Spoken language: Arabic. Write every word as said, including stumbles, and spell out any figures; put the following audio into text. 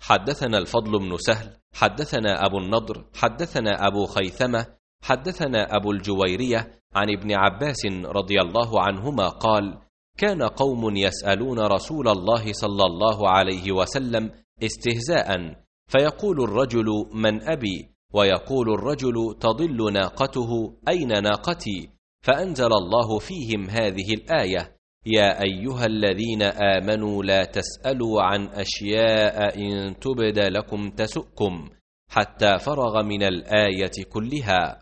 حدثنا الفضل بن سهل حدثنا أبو النضر حدثنا أبو خيثمة حدثنا أبو الجويرية عن ابن عباس رضي الله عنهما قال: كان قوم يسألون رسول الله صلى الله عليه وسلم استهزاء، فيقول الرجل: من أبي؟ ويقول الرجل: تضل ناقته، أين ناقتي؟ فأنزل الله فيهم هذه الآية: يا أيها الذين آمنوا لا تسألوا عن أشياء إن تبد لكم تسؤكم، حتى فرغ من الآية كلها.